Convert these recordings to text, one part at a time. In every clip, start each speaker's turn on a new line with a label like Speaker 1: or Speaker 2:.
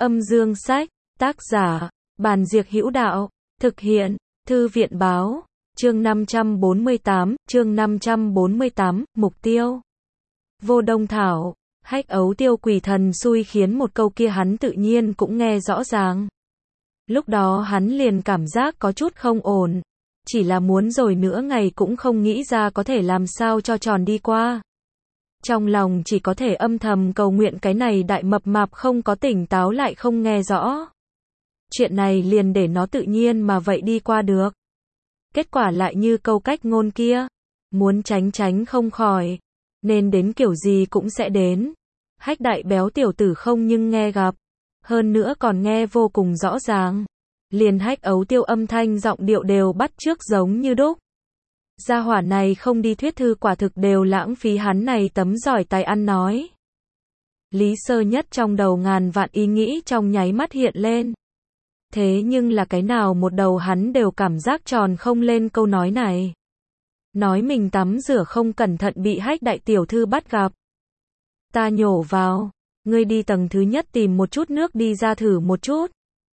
Speaker 1: Âm dương sách, tác giả, Bàn Diệc Hữu Đạo, thực hiện, Thư viện báo, chương 548, mục tiêu. Vô Đông Thảo, Hách Ấu Tiêu quỷ thần xui khiến một câu kia hắn tự nhiên cũng nghe rõ ràng. Lúc đó hắn liền cảm giác có chút không ổn, chỉ là muốn rồi nữa ngày cũng không nghĩ ra có thể làm sao cho tròn đi qua. Trong lòng chỉ có thể âm thầm cầu nguyện cái này đại mập mạp không có tỉnh táo lại không nghe rõ. Chuyện này liền để nó tự nhiên mà vậy đi qua được. Kết quả lại như câu cách ngôn kia, muốn tránh tránh không khỏi, nên đến kiểu gì cũng sẽ đến. Hách đại béo tiểu tử không nhưng nghe gặp, hơn nữa còn nghe vô cùng rõ ràng. Liền Hách Ấu Tiêu âm thanh giọng điệu đều bắt chước giống như đúc. Gia hỏa này không đi thuyết thư quả thực đều lãng phí hắn này tấm giỏi tài ăn nói. Lý Sơ Nhất trong đầu ngàn vạn ý nghĩ trong nháy mắt hiện lên. Thế nhưng là cái nào một đầu hắn đều cảm giác tròn không lên câu nói này. Nói mình tắm rửa không cẩn thận bị Hách đại tiểu thư bắt gặp. Ta nhổ vào, ngươi đi tầng thứ nhất tìm một chút nước đi ra thử một chút.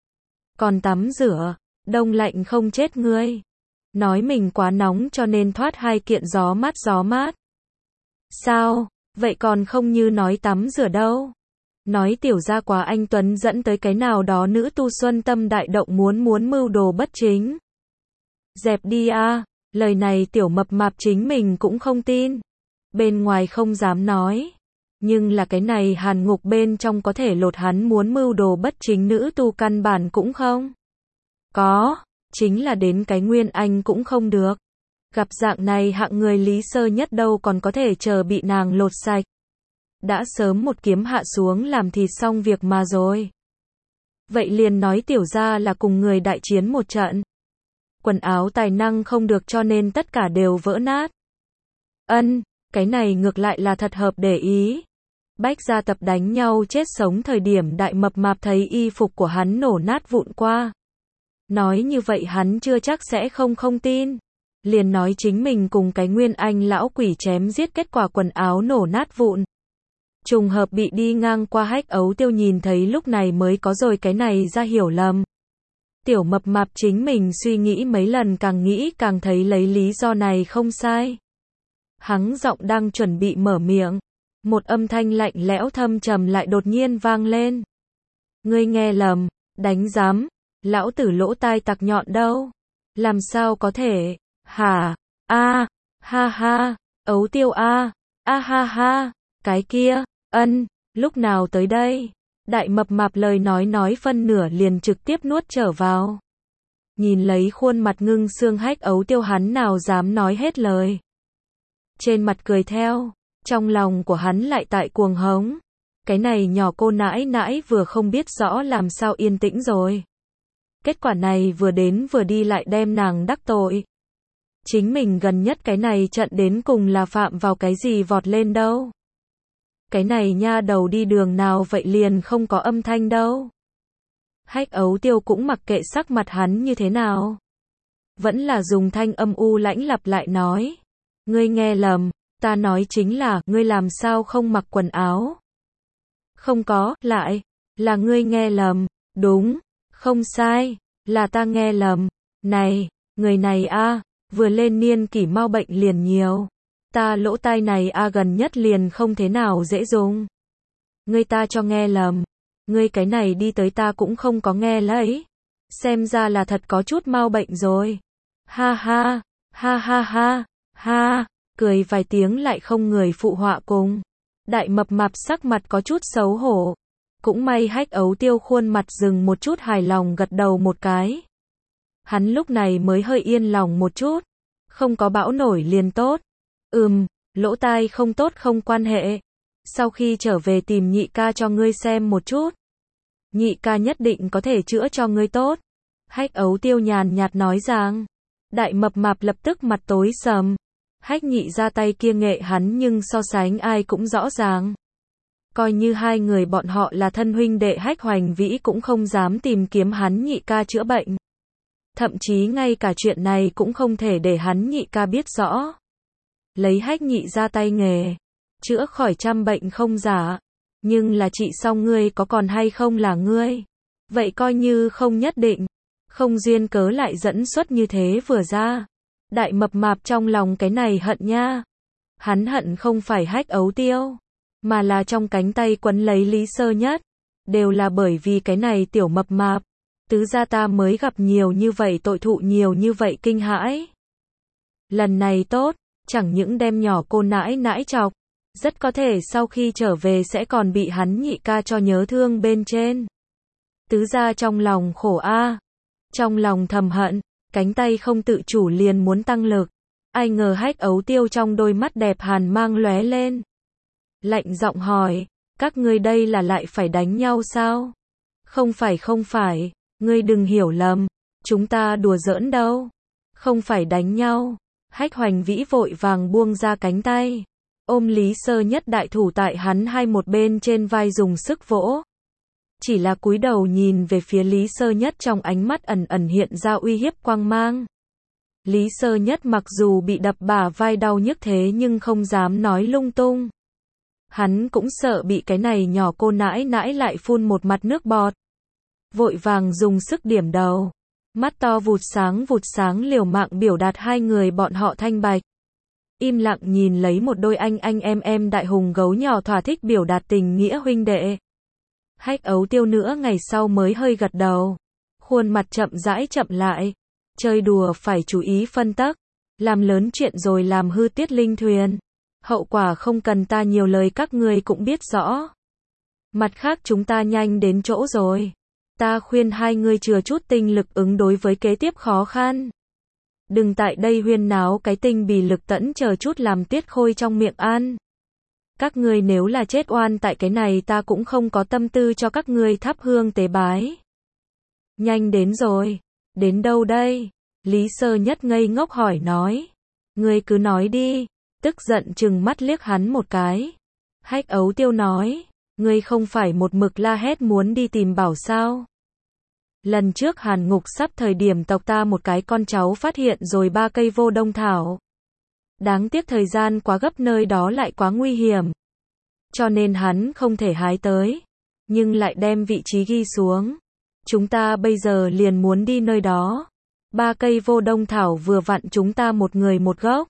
Speaker 1: Còn tắm rửa, đông lạnh không chết ngươi. Nói mình quá nóng cho nên thoát hai kiện gió mát. Sao, vậy còn không như nói tắm rửa đâu. Nói tiểu gia quá anh Tuấn dẫn tới cái nào đó nữ tu xuân tâm đại động muốn mưu đồ bất chính. Dẹp đi a, lời này tiểu mập mạp chính mình cũng không tin. Bên ngoài không dám nói. Nhưng là cái này hàn ngục bên trong có thể lột hắn muốn mưu đồ bất chính nữ tu căn bản cũng không. Có, chính là đến cái Nguyên Anh cũng không được. Gặp dạng này hạng người Lý Sơ Nhất đâu còn có thể chờ bị nàng lột sạch. Đã sớm một kiếm hạ xuống làm thịt xong việc mà rồi. Vậy liền nói tiểu gia là cùng người đại chiến một trận. Quần áo tài năng không được cho nên tất cả đều vỡ nát. Cái này ngược lại là thật hợp để ý. Bách gia tập đánh nhau chết sống thời điểm đại mập mạp thấy y phục của hắn nổ nát vụn qua. Nói như vậy hắn chưa chắc sẽ không tin. Liền nói chính mình cùng cái Nguyên Anh lão quỷ chém giết kết quả quần áo nổ nát vụn. Trùng hợp bị đi ngang qua Hách Ấu Tiêu nhìn thấy lúc này mới có rồi cái này ra hiểu lầm. Tiểu mập mạp chính mình suy nghĩ mấy lần càng nghĩ càng thấy lấy lý do này không sai. Hắn giọng đang chuẩn bị mở miệng. Một âm thanh lạnh lẽo thâm trầm lại đột nhiên vang lên. Ngươi nghe lầm, đánh giám, lão tử lỗ tai tặc nhọn đâu. Làm sao có thể, hả, ha ha, Ấu Tiêu ha, cái kia, lúc nào tới đây? Đại mập mạp lời nói phân nửa liền trực tiếp nuốt trở vào. Nhìn lấy khuôn mặt ngưng xương Hách Ấu Tiêu hắn nào dám nói hết lời. Trên mặt cười theo. Trong lòng của hắn lại tại cuồng hống. Cái này nhỏ cô nãi nãi vừa không biết rõ làm sao yên tĩnh rồi. Kết quả này vừa đến vừa đi lại đem nàng đắc tội. Chính mình gần nhất cái này trận đến cùng là phạm vào cái gì vọt lên đâu. Cái này nha đầu đi đường nào vậy liền không có âm thanh đâu. Hách Ấu Tiêu cũng mặc kệ sắc mặt hắn như thế nào. Vẫn là dùng thanh âm u lãnh lặp lại nói. Ngươi nghe lầm. Ta nói chính là, ngươi làm sao không mặc quần áo? Không có, lại, là ngươi nghe lầm, đúng, không sai, là ta nghe lầm. Này, người này vừa lên niên kỷ mau bệnh liền nhiều. Ta lỗ tai này gần nhất liền không thế nào dễ dùng. Ngươi ta cho nghe lầm, ngươi cái này đi tới ta cũng không có nghe lấy. Xem ra là thật có chút mau bệnh rồi. Ha. Cười vài tiếng lại không người phụ họa cùng. Đại mập mạp sắc mặt có chút xấu hổ. Cũng may Hách Ấu Tiêu khuôn mặt dừng một chút hài lòng gật đầu một cái. Hắn lúc này mới hơi yên lòng một chút. Không có bão nổi liền tốt. Lỗ tai không tốt không quan hệ. Sau khi trở về tìm nhị ca cho ngươi xem một chút. Nhị ca nhất định có thể chữa cho ngươi tốt. Hách Ấu Tiêu nhàn nhạt nói rằng. Đại mập mạp lập tức mặt tối sầm. Hách nhị ra tay kia nghệ hắn nhưng so sánh ai cũng rõ ràng. Coi như hai người bọn họ là thân huynh đệ Hách Hoành Vĩ cũng không dám tìm kiếm hắn nhị ca chữa bệnh. Thậm chí ngay cả chuyện này cũng không thể để hắn nhị ca biết rõ. Lấy Hách nhị ra tay nghề, chữa khỏi trăm bệnh không giả. Nhưng là trị xong ngươi có còn hay không là ngươi. Vậy coi như không nhất định. Không duyên cớ lại dẫn xuất như thế vừa ra. Đại mập mạp trong lòng cái này hận nha. Hắn hận không phải Hách Ấu Tiêu, mà là trong cánh tay quấn lấy Lý Sơ Nhất. Đều là bởi vì cái này tiểu mập mạp. Tứ gia ta mới gặp nhiều như vậy tội thụ nhiều như vậy kinh hãi. Lần này tốt, chẳng những đem nhỏ cô nãi nãi chọc. Rất có thể sau khi trở về sẽ còn bị hắn nhị ca cho nhớ thương bên trên. Tứ gia trong lòng khổ a, trong lòng thầm hận, cánh tay không tự chủ liền muốn tăng lực. Ai ngờ Hách Ấu Tiêu trong đôi mắt đẹp hàn mang lóe lên. Lạnh giọng hỏi, các ngươi đây là lại phải đánh nhau sao? Không phải, ngươi đừng hiểu lầm, chúng ta đùa giỡn đâu. Không phải đánh nhau. Hách Hoành Vĩ vội vàng buông ra cánh tay. Ôm Lý Sơ Nhất đại thủ tại hắn hai một bên trên vai dùng sức vỗ. Chỉ là cúi đầu nhìn về phía Lý Sơ Nhất trong ánh mắt ẩn ẩn hiện ra uy hiếp quang mang. Lý Sơ Nhất mặc dù bị đập bả vai đau nhức thế nhưng không dám nói lung tung. Hắn cũng sợ bị cái này nhỏ cô nãi nãi lại phun một mặt nước bọt. Vội vàng dùng sức điểm đầu. Mắt to vụt sáng liều mạng biểu đạt hai người bọn họ thanh bạch. Im lặng nhìn lấy một đôi anh em đại hùng gấu nhỏ thỏa thích biểu đạt tình nghĩa huynh đệ. Hách Ấu Tiêu nữa ngày sau mới hơi gật đầu. Khuôn mặt chậm rãi chậm lại. Chơi đùa phải chú ý phân tắc. Làm lớn chuyện rồi làm hư tiết linh thuyền. Hậu quả không cần ta nhiều lời các người cũng biết rõ. Mặt khác chúng ta nhanh đến chỗ rồi. Ta khuyên hai người chừa chút tinh lực ứng đối với kế tiếp khó khăn. Đừng tại đây huyên náo cái tinh bì lực tẫn chờ chút làm tiết khôi trong miệng ăn. Các ngươi nếu là chết oan tại cái này ta cũng không có tâm tư cho các ngươi thắp hương tế bái. Nhanh đến rồi. Đến đâu đây? Lý Sơ Nhất ngây ngốc hỏi nói. Ngươi cứ nói đi. Tức giận trừng mắt liếc hắn một cái. Hách Ấu Tiêu nói. Ngươi không phải một mực la hét muốn đi tìm bảo sao? Lần trước Hàn Ngục sắp thời điểm tộc ta một cái con cháu phát hiện rồi 3 cây vô đông thảo. Đáng tiếc thời gian quá gấp nơi đó lại quá nguy hiểm. Cho nên hắn không thể hái tới. Nhưng lại đem vị trí ghi xuống. Chúng ta bây giờ liền muốn đi nơi đó. 3 cây vô đông thảo vừa vặn chúng ta một người một gốc.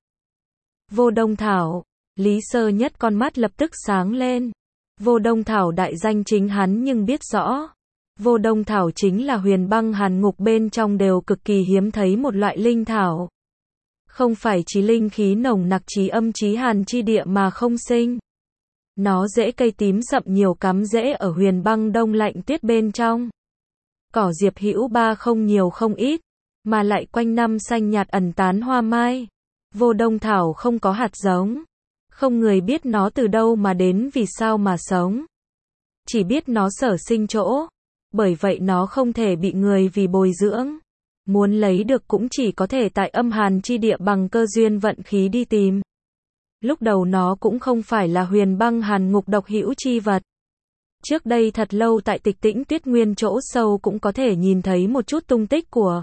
Speaker 1: Vô đông thảo. Lý Sơ Nhất con mắt lập tức sáng lên. Vô đông thảo đại danh chính hắn nhưng biết rõ. Vô đông thảo chính là huyền băng Hàn Ngục bên trong đều cực kỳ hiếm thấy một loại linh thảo. Không phải chí linh khí nồng nặc chí âm chí hàn chi địa mà không sinh. Nó rễ cây tím sậm nhiều cắm rễ ở huyền băng đông lạnh tuyết bên trong. Cỏ diệp hữu ba không nhiều không ít, mà lại quanh năm xanh nhạt ẩn tán hoa mai. Vô đông thảo không có hạt giống. Không người biết nó từ đâu mà đến vì sao mà sống. Chỉ biết nó sở sinh chỗ. Bởi vậy nó không thể bị người vì bồi dưỡng. Muốn lấy được cũng chỉ có thể tại âm hàn chi địa bằng cơ duyên vận khí đi tìm. Lúc đầu nó cũng không phải là huyền băng Hàn Ngục độc hữu chi vật. Trước đây thật lâu tại Tịch Tĩnh Tuyết Nguyên chỗ sâu cũng có thể nhìn thấy một chút tung tích của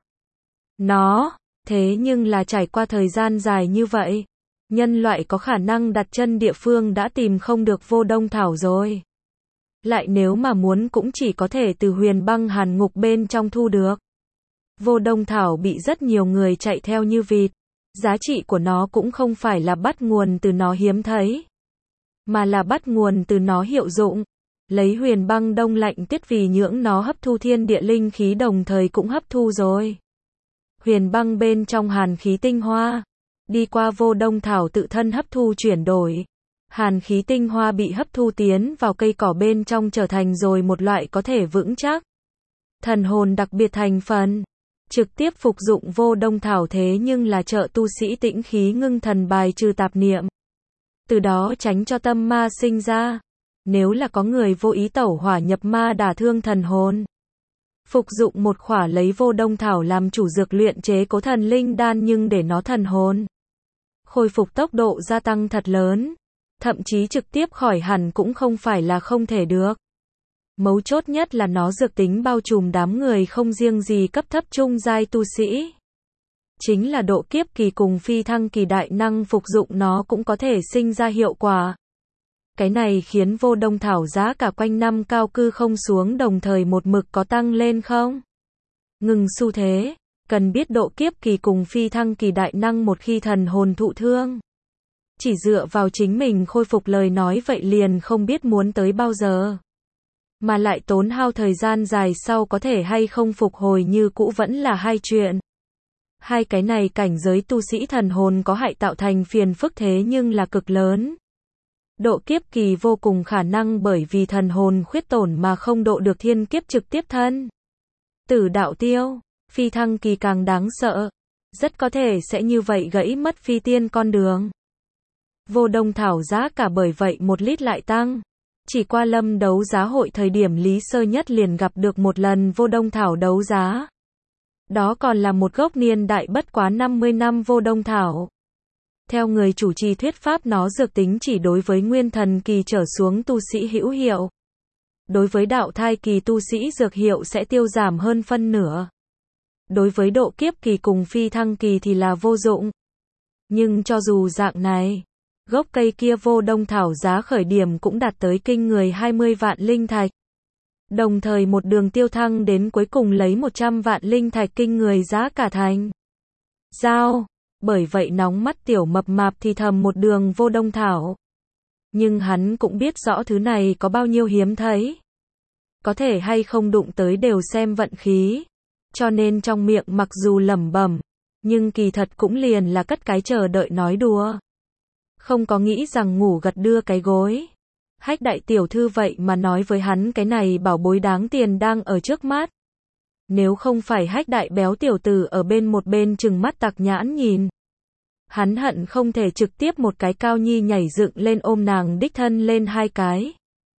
Speaker 1: nó. Thế nhưng là trải qua thời gian dài như vậy, nhân loại có khả năng đặt chân địa phương đã tìm không được vô đông thảo rồi. Lại nếu mà muốn cũng chỉ có thể từ huyền băng Hàn Ngục bên trong thu được. Vô đông thảo bị rất nhiều người chạy theo như vịt. Giá trị của nó cũng không phải là bắt nguồn từ nó hiếm thấy, mà là bắt nguồn từ nó hiệu dụng. Lấy huyền băng đông lạnh tuyết vì nhưỡng nó hấp thu thiên địa linh khí đồng thời cũng hấp thu rồi. Huyền băng bên trong hàn khí tinh hoa. Đi qua vô đông thảo tự thân hấp thu chuyển đổi. Hàn khí tinh hoa bị hấp thu tiến vào cây cỏ bên trong trở thành rồi một loại có thể vững chắc. Thần hồn đặc biệt thành phần. Trực tiếp phục dụng vô đông thảo thế nhưng là trợ tu sĩ tĩnh khí ngưng thần bài trừ tạp niệm. Từ đó tránh cho tâm ma sinh ra. Nếu là có người vô ý tẩu hỏa nhập ma đả thương thần hồn. Phục dụng một khỏa lấy vô đông thảo làm chủ dược luyện chế cố thần linh đan nhưng để nó thần hồn. Khôi phục tốc độ gia tăng thật lớn. Thậm chí trực tiếp khỏi hẳn cũng không phải là không thể được. Mấu chốt nhất là nó dược tính bao trùm đám người không riêng gì cấp thấp trung giai tu sĩ. Chính là độ kiếp kỳ cùng phi thăng kỳ đại năng phục dụng nó cũng có thể sinh ra hiệu quả. Cái này khiến Vô Đông Thảo giá cả quanh năm cao cư không xuống, đồng thời một mực có tăng lên không ngừng xu thế. Cần biết độ kiếp kỳ cùng phi thăng kỳ đại năng một khi thần hồn thụ thương, chỉ dựa vào chính mình khôi phục lời nói vậy liền không biết muốn tới bao giờ. Mà lại tốn hao thời gian dài sau có thể hay không phục hồi như cũ vẫn là hai chuyện. Hai cái này cảnh giới tu sĩ thần hồn có hại tạo thành phiền phức thế nhưng là cực lớn. Độ kiếp kỳ vô cùng khả năng bởi vì thần hồn khuyết tổn mà không độ được thiên kiếp trực tiếp thân tử đạo tiêu. Phi thăng kỳ càng đáng sợ, rất có thể sẽ như vậy gãy mất phi tiên con đường. Vô Đông Thảo giá cả bởi vậy một lít lại tăng. Chỉ qua lâm đấu giá hội thời điểm Lý Sơ Nhất liền gặp được một lần Vô Đông Thảo đấu giá. Đó còn là một gốc niên đại bất quá 50 năm Vô Đông Thảo. Theo người chủ trì thuyết pháp nó dược tính chỉ đối với nguyên thần kỳ trở xuống tu sĩ hữu hiệu. Đối với đạo thai kỳ tu sĩ dược hiệu sẽ tiêu giảm hơn phân nửa. Đối với độ kiếp kỳ cùng phi thăng kỳ thì là vô dụng. Nhưng cho dù dạng này, gốc cây kia Vô Đông Thảo giá khởi điểm cũng đạt tới kinh người 20 vạn linh thạch. Đồng thời một đường tiêu thăng đến cuối cùng lấy 100 vạn linh thạch kinh người giá cả thành giao. Bởi vậy nóng mắt tiểu mập mạp thì thầm một đường Vô Đông Thảo. Nhưng hắn cũng biết rõ thứ này có bao nhiêu hiếm thấy. Có thể hay không đụng tới đều xem vận khí. Cho nên trong miệng mặc dù lẩm bẩm, nhưng kỳ thật cũng liền là cất cái chờ đợi nói đùa. Không có nghĩ rằng ngủ gật đưa cái gối. Hách đại tiểu thư vậy mà nói với hắn cái này bảo bối đáng tiền đang ở trước mắt. Nếu không phải hách đại béo tiểu tử ở bên một bên trừng mắt tặc nhãn nhìn. Hắn hận không thể trực tiếp một cái cao nhi nhảy dựng lên ôm nàng đích thân lên hai cái.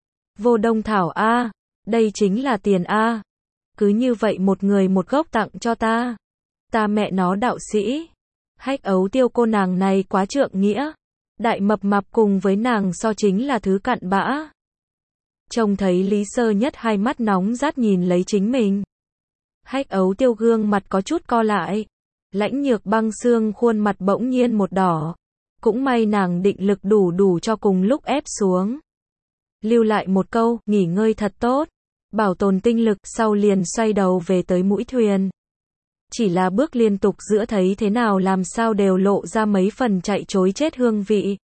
Speaker 1: Vô Đông Thảo a, đây chính là tiền a. Cứ như vậy một người một gốc tặng cho ta. Ta mẹ nó đạo sĩ. Hách ấu tiêu cô nàng này quá trượng nghĩa. Đại mập mạp cùng với nàng so chính là thứ cặn bã. Trông thấy Lý Sơ Nhất hai mắt nóng rát nhìn lấy chính mình. Hách ấu tiêu gương mặt có chút co lại. Lãnh Nhược Băng xương khuôn mặt bỗng nhiên một đỏ. Cũng may nàng định lực đủ cho cùng lúc ép xuống. Lưu lại một câu, nghỉ ngơi thật tốt. Bảo tồn tinh lực sau liền xoay đầu về tới mũi thuyền. Chỉ là bước liên tục giữa thấy thế nào làm sao đều lộ ra mấy phần chạy trối chết hương vị.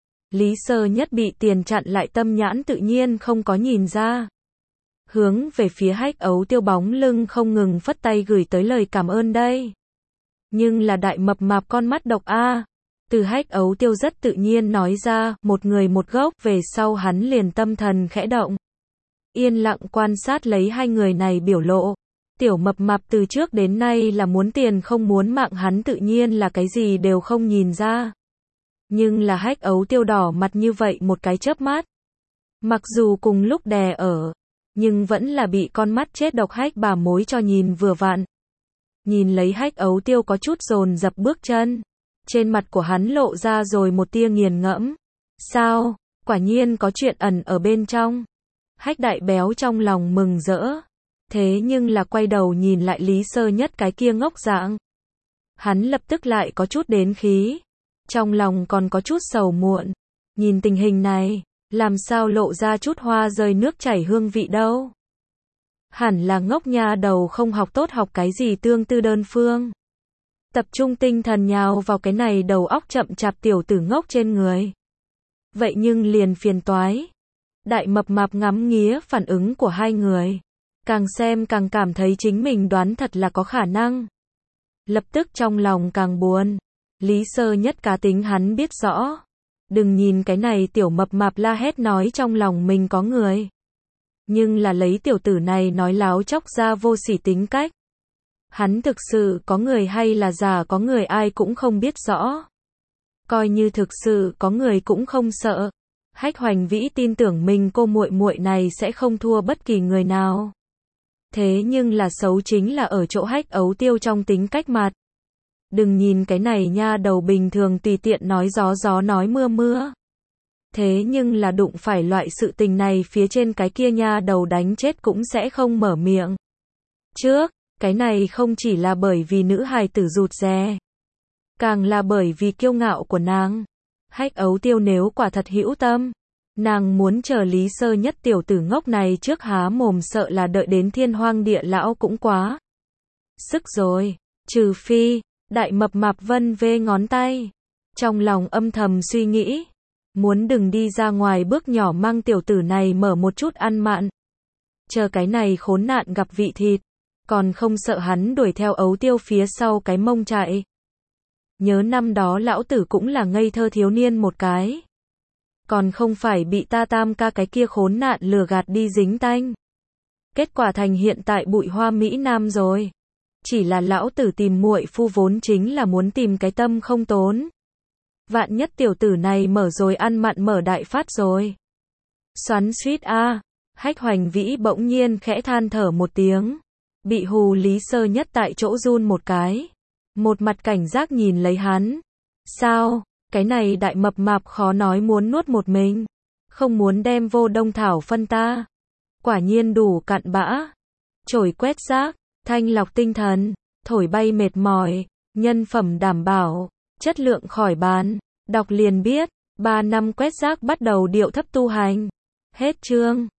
Speaker 1: Lý Sơ Nhất bị tiền chặn lại tâm nhãn tự nhiên không có nhìn ra. Hướng về phía hách ấu tiêu bóng lưng không ngừng phất tay gửi tới lời cảm ơn đây. Nhưng là đại mập mạp con mắt độc a. Từ hách ấu tiêu rất tự nhiên nói ra, một người một gốc, về sau hắn liền tâm thần khẽ động. Yên lặng quan sát lấy hai người này biểu lộ. Tiểu mập mạp từ trước đến nay là muốn tiền không muốn mạng, hắn tự nhiên là cái gì đều không nhìn ra. Nhưng là hách ấu tiêu đỏ mặt như vậy một cái chớp mắt. Mặc dù cùng lúc đè ở, nhưng vẫn là bị con mắt chết độc hách bà mối cho nhìn vừa vặn. Nhìn lấy hách ấu tiêu có chút dồn dập bước chân. Trên mặt của hắn lộ ra rồi một tia nghiền ngẫm. Sao, quả nhiên có chuyện ẩn ở bên trong. Hách đại béo trong lòng mừng rỡ. Thế nhưng là quay đầu nhìn lại Lý Sơ Nhất cái kia ngốc dạng. Hắn lập tức lại có chút đến khí. Trong lòng còn có chút sầu muộn. Nhìn tình hình này, làm sao lộ ra chút hoa rơi nước chảy hương vị đâu. Hẳn là ngốc nha đầu không học tốt, học cái gì tương tư đơn phương. Tập trung tinh thần nhào vào cái này đầu óc chậm chạp tiểu tử ngốc trên người. Vậy nhưng liền phiền toái. Đại mập mạp ngắm nghía phản ứng của hai người. Càng xem càng cảm thấy chính mình đoán thật là có khả năng. Lập tức trong lòng càng buồn. Lý Sơ Nhất cá tính hắn biết rõ. Đừng nhìn cái này tiểu mập mạp la hét nói trong lòng mình có người. Nhưng là lấy tiểu tử này nói láo chóc ra vô sỉ tính cách. Hắn thực sự có người hay là giả có người ai cũng không biết rõ. Coi như thực sự có người cũng không sợ. Hách Hoành Vĩ tin tưởng mình cô muội muội này sẽ không thua bất kỳ người nào. Thế nhưng là xấu chính là ở chỗ hách ấu tiêu trong tính cách mặt. Đừng nhìn cái này nha đầu bình thường tùy tiện nói gió nói mưa. Thế nhưng là đụng phải loại sự tình này phía trên cái kia nha đầu đánh chết cũng sẽ không mở miệng. Trước, cái này không chỉ là bởi vì nữ hài tử rụt rè. Càng là bởi vì kiêu ngạo của nàng. Hách ấu tiêu nếu quả thật hữu tâm. Nàng muốn chờ Lý Sơ Nhất tiểu tử ngốc này trước há mồm, sợ là đợi đến thiên hoang địa lão cũng quá sức rồi. Trừ phi, đại mập mạp vân vê ngón tay. Trong lòng âm thầm suy nghĩ. Muốn đừng đi ra ngoài bước nhỏ mang tiểu tử này mở một chút ăn mặn. Chờ cái này khốn nạn gặp vị thịt. Còn không sợ hắn đuổi theo ấu tiêu phía sau cái mông chạy. Nhớ năm đó lão tử cũng là ngây thơ thiếu niên một cái. Còn không phải bị ta tam ca cái kia khốn nạn lừa gạt đi dính tanh. Kết quả thành hiện tại bụi hoa Mỹ Nam rồi. Chỉ là lão tử tìm muội phu vốn chính là muốn tìm cái tâm không tốn. Vạn nhất tiểu tử này mở rồi ăn mặn mở đại phát rồi. Xoắn suýt a. Hách Hoành Vĩ bỗng nhiên khẽ than thở một tiếng. Bị hù Lý Sơ Nhất tại chỗ run một cái. Một mặt cảnh giác nhìn lấy hắn. Sao, cái này đại mập mạp khó nói muốn nuốt một mình. Không muốn đem Vô Đông Thảo phân ta. Quả nhiên đủ cặn bã. Chổi quét rác, thanh lọc tinh thần, thổi bay mệt mỏi, nhân phẩm đảm bảo, chất lượng khỏi bàn. Đọc liền biết, 3 năm quét rác bắt đầu điệu thấp tu hành. Hết chương.